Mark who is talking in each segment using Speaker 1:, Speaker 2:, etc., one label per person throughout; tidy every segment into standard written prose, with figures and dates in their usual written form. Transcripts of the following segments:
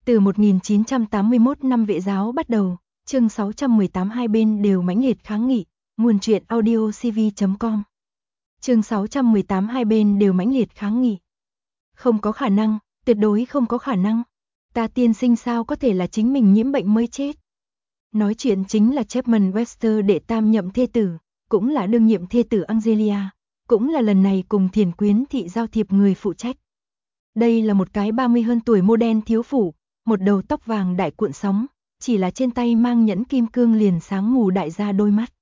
Speaker 1: Từ 1981 năm Vệ giáo bắt đầu, chương 618 hai bên đều mãnh liệt kháng nghị, nguồn truyện audio cv.com. Chương 618 hai bên đều mãnh liệt kháng nghị. Không có khả năng, tuyệt đối không có khả năng. Ta tiên sinh sao có thể là chính mình nhiễm bệnh mới chết. Nói chuyện chính là Chapman Webster đệ tam nhậm thê tử, cũng là đương nhiệm thê tử Angelia, cũng là lần này cùng Thiền Quyến thị giao thiệp người phụ trách. Đây là một cái 30 hơn tuổi mô đen thiếu phụ, một đầu tóc vàng đại cuộn sóng, chỉ là trên tay mang nhẫn kim cương liền sáng ngủ đại ra đôi mắt.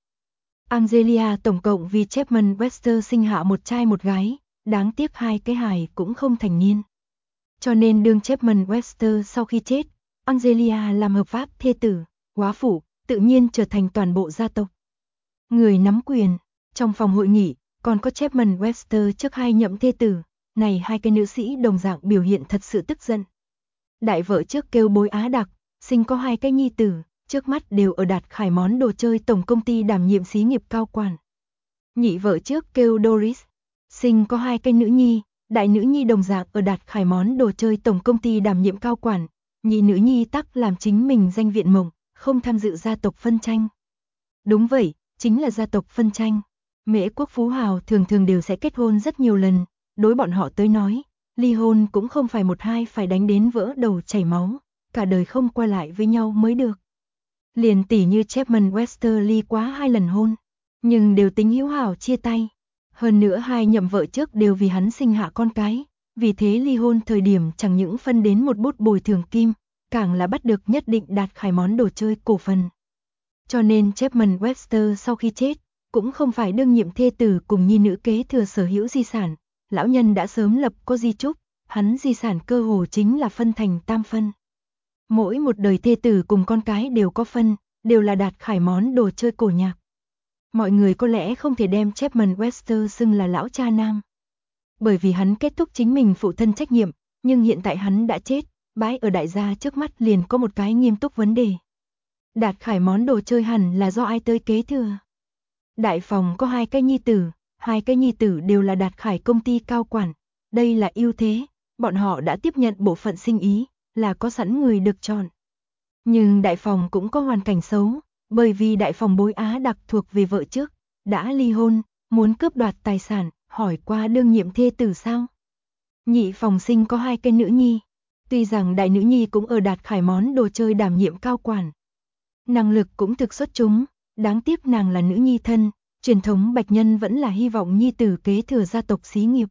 Speaker 1: Angelia tổng cộng vì Chapman Webster sinh hạ một trai một gái, đáng tiếc hai cái hài cũng không thành niên. Cho nên đương Chapman Webster sau khi chết, Angelia làm hợp pháp thê tử, góa phụ, tự nhiên trở thành toàn bộ gia tộc người nắm quyền. Trong phòng hội nghị, còn có Chapman Webster trước hai nhậm thê tử, này hai cái nữ sĩ đồng dạng biểu hiện thật sự tức giận. Đại vợ trước kêu Bối Á Đặc, sinh có hai cái nhi tử, trước mắt đều ở Đạt Khải món đồ chơi tổng công ty đảm nhiệm xí nghiệp cao quản. Nhị vợ trước kêu Doris, sinh có hai cái nữ nhi, đại nữ nhi đồng dạng ở Đạt Khải món đồ chơi tổng công ty đảm nhiệm cao quản, nhị nữ nhi tắc làm chính mình danh viện mộng, không tham dự gia tộc phân tranh. Đúng vậy, chính là gia tộc phân tranh. Mễ quốc phú hào thường thường đều sẽ kết hôn rất nhiều lần, đối bọn họ tới nói, ly hôn cũng không phải một hai phải đánh đến vỡ đầu chảy máu, cả đời không qua lại với nhau mới được. Liền tỉ như Chapman Webster ly quá 2 lần hôn, nhưng đều tính hữu hảo chia tay. Hơn nữa hai nhậm vợ trước đều vì hắn sinh hạ con cái, vì thế ly hôn thời điểm chẳng những phân đến một bút bồi thường kim, càng là bắt được nhất định Đạt Khải món đồ chơi cổ phần. Cho nên Chapman Webster sau khi chết, cũng không phải đương nhiệm thê tử cùng nhi nữ kế thừa sở hữu di sản, lão nhân đã sớm lập có di chúc, hắn di sản cơ hồ chính là phân thành tam phân. Mỗi một đời thê tử cùng con cái đều có phân, đều là Đạt Khải món đồ chơi cổ nhạc. Mọi người có lẽ không thể đem Chapman Webster xưng là lão cha nam, bởi vì hắn kết thúc chính mình phụ thân trách nhiệm, nhưng hiện tại hắn đã chết, bãi ở đại gia trước mắt liền có một cái nghiêm túc vấn đề. Đạt Khải món đồ chơi hẳn là do ai tới kế thừa? Đại phòng có hai cái nhi tử đều là Đạt Khải công ty cao quản, đây là ưu thế, bọn họ đã tiếp nhận bộ phận sinh ý, là có sẵn người được chọn. Nhưng đại phòng cũng có hoàn cảnh xấu, bởi vì đại phòng Bối Á Đặc thuộc về vợ trước, đã ly hôn, muốn cướp đoạt tài sản, hỏi qua đương nhiệm thê tử sao? Nhị phòng sinh có hai cái nữ nhi, tuy rằng đại nữ nhi cũng ở Đạt Khải món đồ chơi đảm nhiệm cao quản. Năng lực cũng thực xuất chúng, đáng tiếc nàng là nữ nhi thân, truyền thống bạch nhân vẫn là hy vọng nhi tử kế thừa gia tộc xí nghiệp.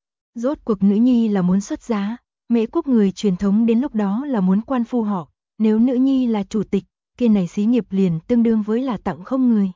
Speaker 1: Rốt cuộc nữ nhi là muốn xuất giá, Mễ quốc người truyền thống đến lúc đó là muốn quan phu họ, nếu nữ nhi là chủ tịch, kia này xí nghiệp liền tương đương với là tặng không người.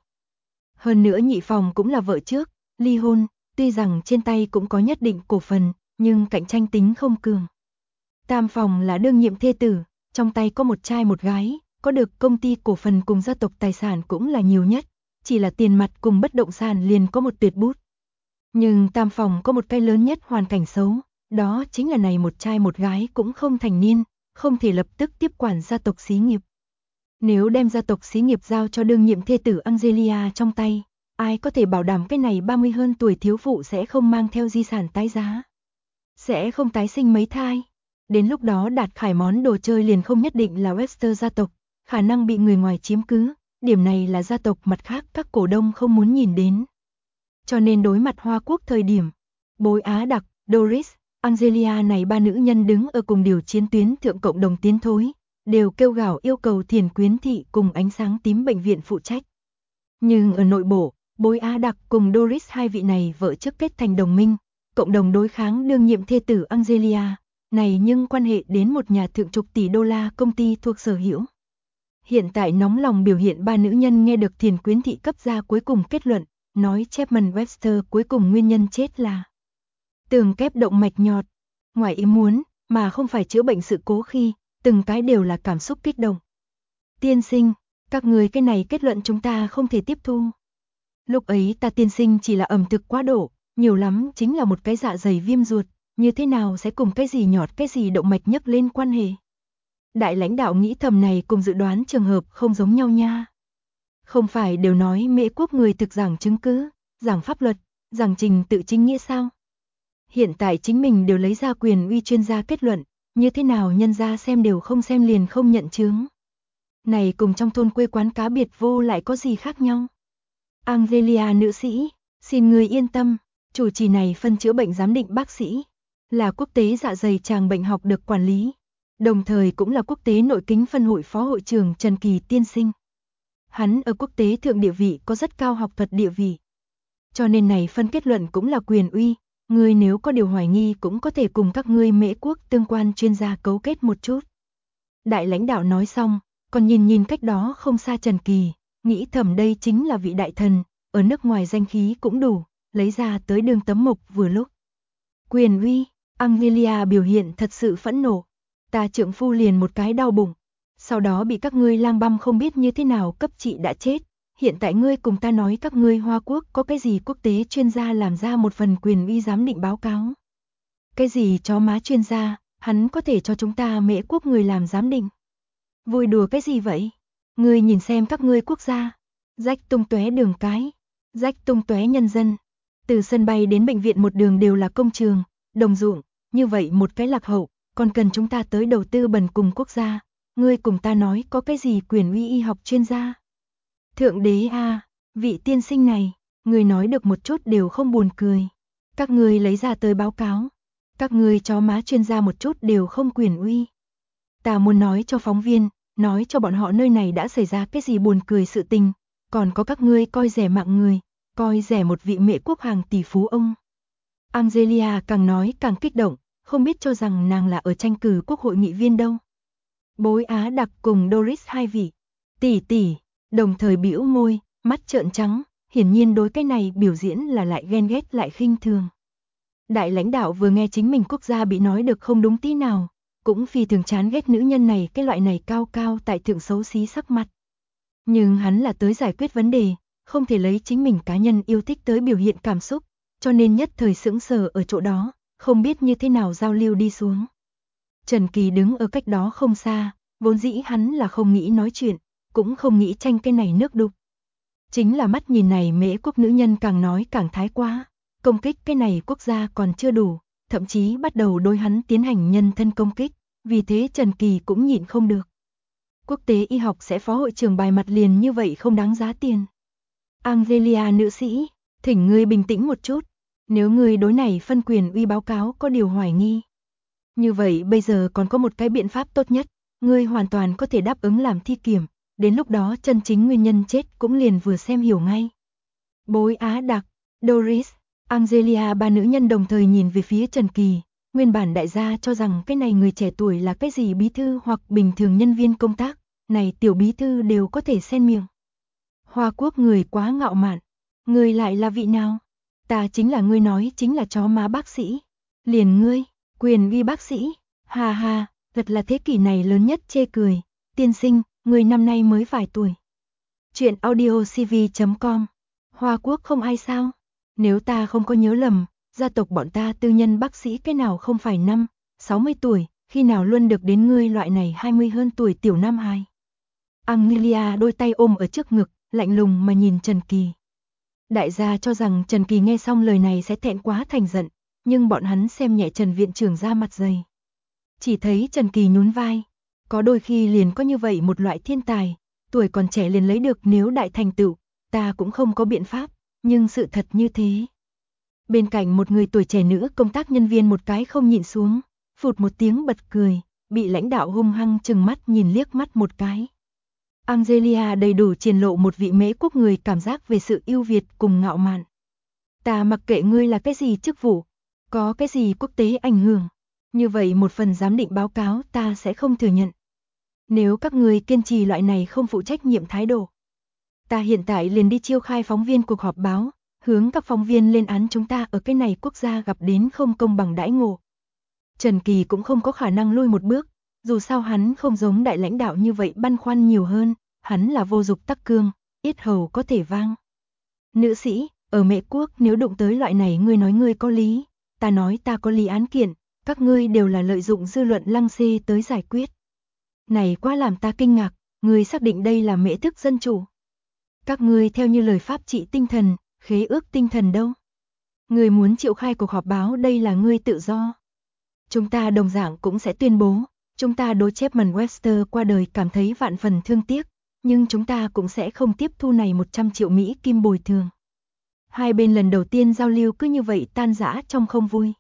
Speaker 1: Hơn nữa nhị phòng cũng là vợ trước, ly hôn, tuy rằng trên tay cũng có nhất định cổ phần, nhưng cạnh tranh tính không cường. Tam phòng là đương nhiệm thê tử, trong tay có một trai một gái, có được công ty cổ phần cùng gia tộc tài sản cũng là nhiều nhất, chỉ là tiền mặt cùng bất động sản liền có một tuyệt bút. Nhưng tam phòng có một cái lớn nhất hoàn cảnh xấu, đó chính là này một trai một gái cũng không thành niên, không thể lập tức tiếp quản gia tộc xí nghiệp. Nếu đem gia tộc xí nghiệp giao cho đương nhiệm thê tử Angelia trong tay, ai có thể bảo đảm cái này 30 hơn tuổi thiếu phụ sẽ không mang theo di sản tái giá, sẽ không tái sinh mấy thai. Đến lúc đó Đạt Khải món đồ chơi liền không nhất định là Webster gia tộc, khả năng bị người ngoài chiếm cứ, điểm này là gia tộc mặt khác các cổ đông không muốn nhìn đến. Cho nên đối mặt Hoa Quốc thời điểm, Bối Á Đặc, Doris, Angelia này ba nữ nhân đứng ở cùng điều chiến tuyến thượng cộng đồng tiến thối, đều kêu gào yêu cầu Thiền Quyến thị cùng ánh sáng tím bệnh viện phụ trách. Nhưng ở nội bộ, Bối Á Đặc cùng Doris hai vị này vợ trước kết thành đồng minh, cộng đồng đối kháng đương nhiệm thê tử Angelia, này nhưng quan hệ đến một nhà thượng chục tỷ đô la công ty thuộc sở hữu. Hiện tại nóng lòng biểu hiện ba nữ nhân nghe được Thiền Quyến thị cấp ra cuối cùng kết luận, nói Chapman Webster cuối cùng nguyên nhân chết là tường kép động mạch nhọt, ngoài ý muốn, mà không phải chữa bệnh sự cố khi, từng cái đều là cảm xúc kích động. Tiên sinh, các người cái này kết luận chúng ta không thể tiếp thu. Lúc ấy ta tiên sinh chỉ là ẩm thực quá độ, nhiều lắm chính là một cái dạ dày viêm ruột, như thế nào sẽ cùng cái gì nhọt cái gì động mạch nhấc lên quan hệ. Đại lãnh đạo nghĩ thầm này cùng dự đoán trường hợp không giống nhau nha. Không phải đều nói Mễ quốc người thực giảng chứng cứ, giảng pháp luật, giảng trình tự chính nghĩa sao? Hiện tại chính mình đều lấy ra quyền uy chuyên gia kết luận, như thế nào nhân gia xem đều không xem liền không nhận chướng. Này cùng trong thôn quê quán cá biệt vô lại có gì khác nhau. Angelia nữ sĩ, xin người yên tâm, chủ trì này phân chữa bệnh giám định bác sĩ, là quốc tế dạ dày tràng bệnh học được quản lý, đồng thời cũng là quốc tế nội kính phân hội phó hội trưởng Trần Kỳ tiên sinh. Hắn ở quốc tế thượng địa vị có rất cao học thuật địa vị. Cho nên này phân kết luận cũng là quyền uy, ngươi nếu có điều hoài nghi cũng có thể cùng các ngươi Mễ quốc tương quan chuyên gia cấu kết một chút. Đại lãnh đạo nói xong, còn nhìn cách đó không xa Trần Kỳ, nghĩ thầm đây chính là vị đại thần, ở nước ngoài danh khí cũng đủ, lấy ra tới đường tấm mộc vừa lúc. Quyền uy, Angelia biểu hiện thật sự phẫn nộ, ta trượng phu liền một cái đau bụng, sau đó bị các ngươi lang băm không biết như thế nào cấp trị đã chết, hiện tại ngươi cùng ta nói các ngươi Hoa Quốc có cái gì quốc tế chuyên gia làm ra một phần quyền uy giám định báo cáo. Cái gì chó má chuyên gia, hắn có thể cho chúng ta Mễ quốc người làm giám định. Vui đùa cái gì vậy? Ngươi nhìn xem các ngươi quốc gia, rách tung tóe đường cái, rách tung tóe nhân dân. Từ sân bay đến bệnh viện một đường đều là công trường, đồng ruộng, như vậy một cái lạc hậu, còn cần chúng ta tới đầu tư bần cùng quốc gia. Ngươi cùng ta nói có cái gì quyền uy y học chuyên gia? Thượng đế a, vị tiên sinh này, ngươi nói được một chút đều không buồn cười. Các ngươi lấy ra tới báo cáo, các ngươi chó má chuyên gia một chút đều không quyền uy. Ta muốn nói cho phóng viên, nói cho bọn họ nơi này đã xảy ra cái gì buồn cười sự tình, còn có các ngươi coi rẻ mạng người, coi rẻ một vị Mễ quốc hàng tỷ phú ông. Angelia càng nói càng kích động, không biết cho rằng nàng là ở tranh cử quốc hội nghị viên đâu. Bối Á Đặc cùng Doris hai vị tỷ đồng thời bĩu môi, mắt trợn trắng, hiển nhiên đối cái này biểu diễn là lại ghen ghét lại khinh thường. Đại lãnh đạo vừa nghe chính mình quốc gia bị nói được không đúng tí nào, cũng phi thường chán ghét nữ nhân này, cái loại này cao cao tại thượng xấu xí sắc mặt. Nhưng hắn là tới giải quyết vấn đề, không thể lấy chính mình cá nhân yêu thích tới biểu hiện cảm xúc, cho nên nhất thời sững sờ ở chỗ đó, không biết như thế nào giao lưu đi xuống. Trần Kỳ đứng ở cách đó không xa, vốn dĩ hắn là không nghĩ nói chuyện, cũng không nghĩ tranh cái này nước đục. Chính là mắt nhìn này Mễ quốc nữ nhân càng nói càng thái quá, công kích cái này quốc gia còn chưa đủ, thậm chí bắt đầu đối hắn tiến hành nhân thân công kích, vì thế Trần Kỳ cũng nhịn không được. Quốc tế y học sẽ phó hội trưởng bài mặt liền như vậy không đáng giá tiền. Angelia nữ sĩ, thỉnh ngươi bình tĩnh một chút, nếu ngươi đối này phân quyền uy báo cáo có điều hoài nghi. Như vậy bây giờ còn có một cái biện pháp tốt nhất, ngươi hoàn toàn có thể đáp ứng làm thi kiểm, đến lúc đó chân chính nguyên nhân chết cũng liền vừa xem hiểu ngay. Bối Á Đặc, Doris, Angelia ba nữ nhân đồng thời nhìn về phía Trần Kỳ, nguyên bản đại gia cho rằng cái này người trẻ tuổi là cái gì bí thư hoặc bình thường nhân viên công tác, này tiểu bí thư đều có thể xen miệng. Hoa Quốc người quá ngạo mạn, người lại là vị nào? Ta chính là ngươi nói chính là chó má bác sĩ. Liền ngươi, quyền uy bác sĩ, ha ha, thật là thế kỷ này lớn nhất chê cười. Tiên sinh, người năm nay mới vài tuổi. Chuyện audiocv.com. Hoa Quốc không ai sao? Nếu ta không có nhớ lầm, gia tộc bọn ta tư nhân bác sĩ cái nào không phải 60 tuổi, khi nào luôn được đến ngươi loại này 20 hơn tuổi tiểu nam hài. Angelia đôi tay ôm ở trước ngực, lạnh lùng mà nhìn Trần Kỳ. Đại gia cho rằng Trần Kỳ nghe xong lời này sẽ thẹn quá thành giận, nhưng bọn hắn xem nhẹ Trần viện trưởng ra mặt dày. Chỉ thấy Trần Kỳ nhún vai, có đôi khi liền có như vậy một loại thiên tài, tuổi còn trẻ liền lấy được nếu đại thành tựu, ta cũng không có biện pháp, nhưng sự thật như thế. Bên cạnh một người tuổi trẻ nữ công tác nhân viên một cái không nhịn xuống, phụt một tiếng bật cười, bị lãnh đạo hung hăng chừng mắt nhìn liếc mắt một cái. Angelia đầy đủ triển lộ một vị Mễ quốc người cảm giác về sự ưu việt cùng ngạo mạn. Ta mặc kệ ngươi là cái gì chức vụ, có cái gì quốc tế ảnh hưởng, như vậy một phần giám định báo cáo ta sẽ không thừa nhận. Nếu các ngươi kiên trì loại này không phụ trách nhiệm thái độ, ta hiện tại liền đi chiêu khai phóng viên cuộc họp báo, hướng các phóng viên lên án chúng ta ở cái này quốc gia gặp đến không công bằng đãi ngộ. Trần Kỳ cũng không có khả năng lui một bước, dù sao hắn không giống đại lãnh đạo như vậy băn khoăn nhiều hơn, hắn là vô dục tắc cương, yết hầu có thể vang. Nữ sĩ, ở Mễ quốc nếu đụng tới loại này ngươi nói ngươi có lý, ta nói ta có lý án kiện, các ngươi đều là lợi dụng dư luận lăng xê tới giải quyết. Này quá làm ta kinh ngạc, ngươi xác định đây là Mễ thức dân chủ. Các ngươi theo như lời pháp trị tinh thần, khế ước tinh thần đâu? Ngươi muốn triệu khai cuộc họp báo đây là ngươi tự do. Chúng ta đồng dạng cũng sẽ tuyên bố, chúng ta đối Chapman Webster qua đời cảm thấy vạn phần thương tiếc, nhưng chúng ta cũng sẽ không tiếp thu này 100 triệu Mỹ kim bồi thường. Hai bên lần đầu tiên giao lưu cứ như vậy tan rã trong không vui.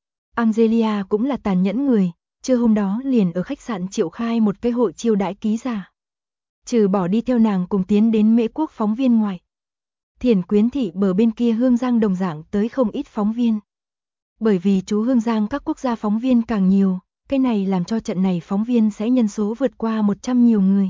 Speaker 1: Angelia cũng là tàn nhẫn người, trưa hôm đó liền ở khách sạn triệu khai một cái hội chiêu đãi ký giả. Trừ bỏ đi theo nàng cùng tiến đến Mễ Quốc phóng viên ngoài. Thiền Quyến thị bờ bên kia Hương Giang đồng dạng tới không ít phóng viên. Bởi vì chú Hương Giang các quốc gia phóng viên càng nhiều, cái này làm cho trận này phóng viên sẽ nhân số vượt qua 100 nhiều người.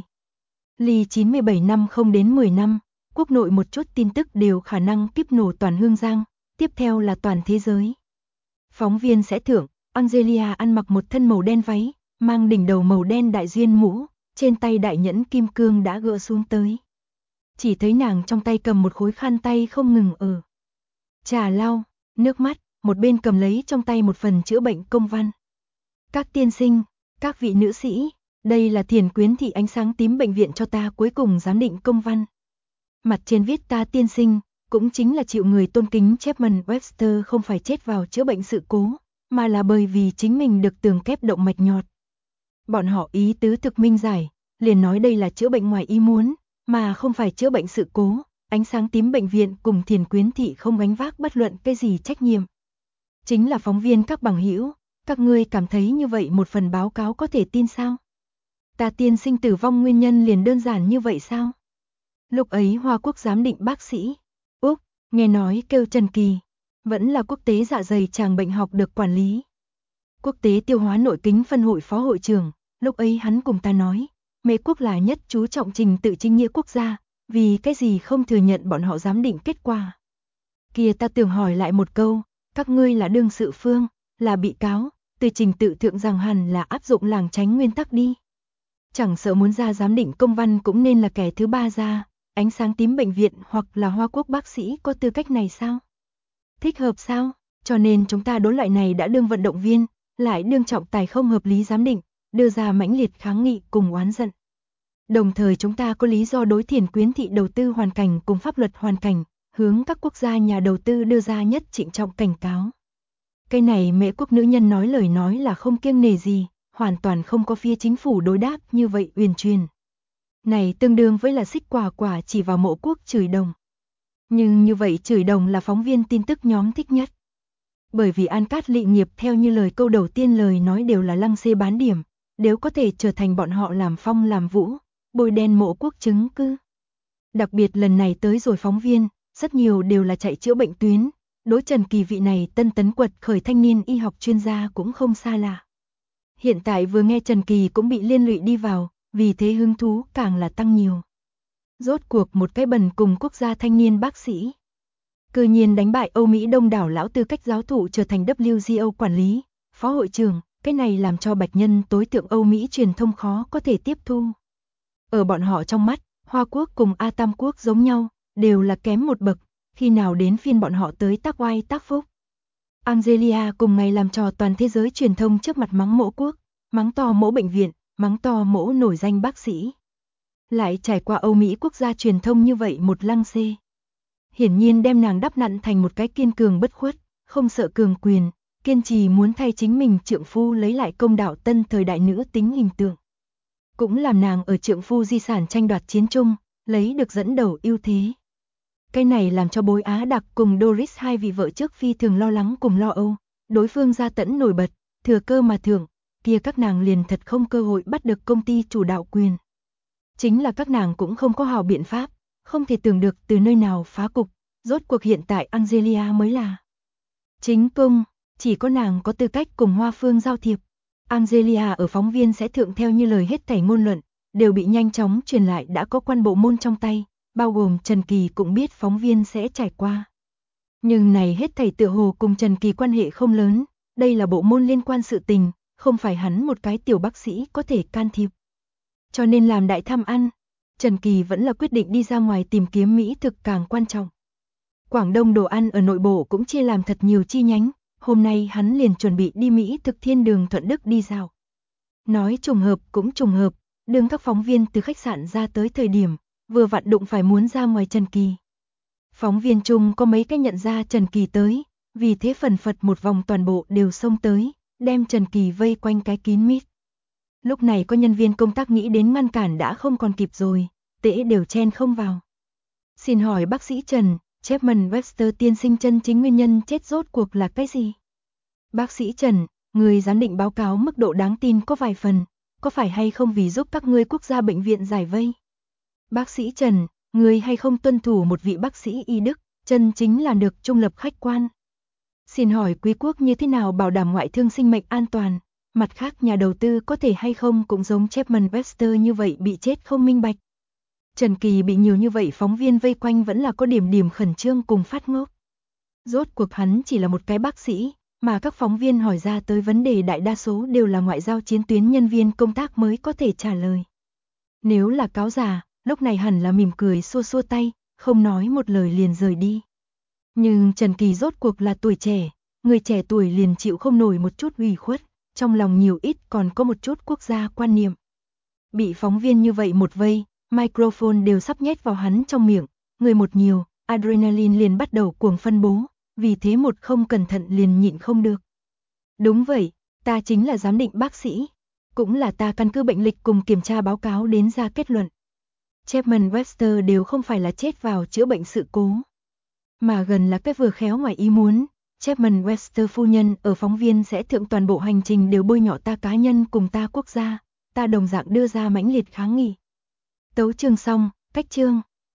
Speaker 1: Ly 97 năm không đến 10 năm, quốc nội một chút tin tức đều khả năng kíp nổ toàn Hương Giang, tiếp theo là toàn thế giới. Phóng viên sẽ thưởng, Angelia ăn mặc một thân màu đen váy, mang đỉnh đầu màu đen đại duyên mũ, trên tay đại nhẫn kim cương đã gỡ xuống tới. Chỉ thấy nàng trong tay cầm một khối khăn tay không ngừng ở trà lau, nước mắt, một bên cầm lấy trong tay một phần chữa bệnh công văn. Các tiên sinh, các vị nữ sĩ, đây là Thiền Quyến thị ánh sáng tím bệnh viện cho ta cuối cùng giám định công văn. Mặt trên viết ta tiên sinh, cũng chính là chịu người tôn kính Chapman Webster không phải chết vào chữa bệnh sự cố, mà là bởi vì chính mình được tường kép động mạch nhọt. Bọn họ ý tứ thực minh giải, liền nói đây là chữa bệnh ngoài ý muốn, mà không phải chữa bệnh sự cố, ánh sáng tím bệnh viện cùng Thiền Quyến thị không gánh vác bất luận cái gì trách nhiệm. Chính là phóng viên các bằng hữu, các ngươi cảm thấy như vậy một phần báo cáo có thể tin sao? Ta tiên sinh tử vong nguyên nhân liền đơn giản như vậy sao? Lúc ấy Hoa Quốc giám định bác sĩ Úc, nghe nói kêu Trần Kỳ, vẫn là quốc tế dạ dày tràng bệnh học được quản lý. Quốc tế tiêu hóa nội kính phân hội phó hội trưởng, lúc ấy hắn cùng ta nói, Mỹ quốc là nhất chú trọng trình tự chính nghĩa quốc gia, vì cái gì không thừa nhận bọn họ giám định kết quả. Kia ta tưởng hỏi lại một câu, các ngươi là đương sự phương, là bị cáo, từ trình tự thượng rằng hẳn là áp dụng làng tránh nguyên tắc đi. Chẳng sợ muốn ra giám định công văn cũng nên là kẻ thứ ba ra, ánh sáng tím bệnh viện hoặc là Hoa Quốc bác sĩ có tư cách này sao? Thích hợp sao? Cho nên chúng ta đối loại này đã đương vận động viên, lại đương trọng tài không hợp lý giám định, đưa ra mãnh liệt kháng nghị cùng oán giận. Đồng thời chúng ta có lý do đối Thiền Quyến thị đầu tư hoàn cảnh cùng pháp luật hoàn cảnh, hướng các quốc gia nhà đầu tư đưa ra nhất trịnh trọng cảnh cáo. Cái này Mễ Quốc nữ nhân nói lời nói là không kiêng nể gì, hoàn toàn không có phía chính phủ đối đáp như vậy uyển chuyển. Này tương đương với là xích quả quả chỉ vào Mộ Quốc chửi đồng. Nhưng như vậy chửi đồng là phóng viên tin tức nhóm thích nhất. Bởi vì An Cát Lị nghiệp theo như lời câu đầu tiên lời nói đều là lăng xê bán điểm, nếu có thể trở thành bọn họ làm phong làm vũ, bôi đen Mộ Quốc chứng cứ. Đặc biệt lần này tới rồi phóng viên, rất nhiều đều là chạy chữa bệnh tuyến, đối Trần Kỳ vị này tân tấn quật khởi thanh niên y học chuyên gia cũng không xa lạ. Hiện tại vừa nghe Trần Kỳ cũng bị liên lụy đi vào, vì thế hứng thú càng là tăng nhiều. Rốt cuộc một cái bần cùng quốc gia thanh niên bác sĩ. Cư nhiên đánh bại Âu Mỹ đông đảo lão tư cách giáo thụ trở thành WGO quản lý, phó hội trưởng, cái này làm cho bạch nhân tối thượng Âu Mỹ truyền thông khó có thể tiếp thu. Ở bọn họ trong mắt, Hoa Quốc cùng A Tam Quốc giống nhau, đều là kém một bậc, khi nào đến phiên bọn họ tới tác oai tác phúc. Angelia cùng ngày làm trò toàn thế giới truyền thông trước mặt mắng Mỗ Quốc, mắng to Mỗ bệnh viện, mắng to Mỗ nổi danh bác sĩ. Lại trải qua Âu Mỹ quốc gia truyền thông như vậy một lăng xê. Hiển nhiên đem nàng đắp nặn thành một cái kiên cường bất khuất, không sợ cường quyền, kiên trì muốn thay chính mình trượng phu lấy lại công đạo tân thời đại nữ tính hình tượng. Cũng làm nàng ở trượng phu di sản tranh đoạt chiến chung, lấy được dẫn đầu ưu thế. Cái này làm cho Bối Á Đặc cùng Doris hai vị vợ trước phi thường lo lắng cùng lo âu, đối phương gia tẫn nổi bật, thừa cơ mà thưởng, kia các nàng liền thật không cơ hội bắt được công ty chủ đạo quyền. Chính là các nàng cũng không có hào biện pháp, không thể tưởng được từ nơi nào phá cục, rốt cuộc hiện tại Angelia mới là chính cung, chỉ có nàng có tư cách cùng Hoa Phương giao thiệp. Angelia ở phóng viên sẽ thượng theo như lời hết thảy ngôn luận, đều bị nhanh chóng truyền lại đã có quan bộ môn trong tay, bao gồm Trần Kỳ cũng biết phóng viên sẽ trải qua. Nhưng này hết thảy tựa hồ cùng Trần Kỳ quan hệ không lớn, đây là bộ môn liên quan sự tình, không phải hắn một cái tiểu bác sĩ có thể can thiệp. Cho nên làm đại tham ăn, Trần Kỳ vẫn là quyết định đi ra ngoài tìm kiếm mỹ thực càng quan trọng. Quảng Đông đồ ăn ở nội bộ cũng chia làm thật nhiều chi nhánh, hôm nay hắn liền chuẩn bị đi Mỹ thực thiên đường Thuận Đức đi dạo. Nói trùng hợp cũng trùng hợp, đương các phóng viên từ khách sạn ra tới thời điểm, vừa vặn đụng phải muốn ra ngoài Trần Kỳ. Phóng viên chung có mấy cái nhận ra Trần Kỳ tới, vì thế phần phật một vòng toàn bộ đều xông tới, đem Trần Kỳ vây quanh cái kín mít. Lúc này có nhân viên công tác nghĩ đến ngăn cản đã không còn kịp rồi, tễ đều chen không vào. Xin hỏi bác sĩ Trần, Chapman Webster tiên sinh, chân chính nguyên nhân chết rốt cuộc là cái gì? Bác sĩ Trần, người giám định báo cáo mức độ đáng tin có vài phần, có phải hay không vì giúp các ngươi quốc gia bệnh viện giải vây? Bác sĩ Trần, người hay không tuân thủ một vị bác sĩ y đức, chân chính là được trung lập khách quan. Xin hỏi quý quốc như thế nào bảo đảm ngoại thương sinh mệnh an toàn? Mặt khác nhà đầu tư có thể hay không cũng giống Chapman Webster như vậy bị chết không minh bạch. Trần Kỳ bị nhiều như vậy phóng viên vây quanh vẫn là có điểm khẩn trương cùng phát ngốc. Rốt cuộc hắn chỉ là một cái bác sĩ, mà các phóng viên hỏi ra tới vấn đề đại đa số đều là ngoại giao chiến tuyến nhân viên công tác mới có thể trả lời. Nếu là cáo già, lúc này hẳn là mỉm cười xua xua tay, không nói một lời liền rời đi. Nhưng Trần Kỳ rốt cuộc là tuổi trẻ, người trẻ tuổi liền chịu không nổi một chút ủy khuất, trong lòng nhiều ít còn có một chút quốc gia quan niệm. Bị phóng viên như vậy một vây, microphone đều sắp nhét vào hắn trong miệng, người một nhiều, adrenaline liền bắt đầu cuồng phân bố, vì thế một không cẩn thận liền nhịn không được. Đúng vậy, ta chính là giám định bác sĩ, cũng là ta căn cứ bệnh lịch cùng kiểm tra báo cáo đến ra kết luận. Chapman Webster đều không phải là chết vào chữa bệnh sự cố, mà gần là cái vừa khéo ngoài ý muốn. Chapman Webster phu nhân ở phóng viên sẽ thượng toàn bộ hành trình đều bôi nhọ ta cá nhân cùng ta quốc gia, ta đồng dạng đưa ra mãnh liệt kháng nghị. Tấu chương xong, cách chương.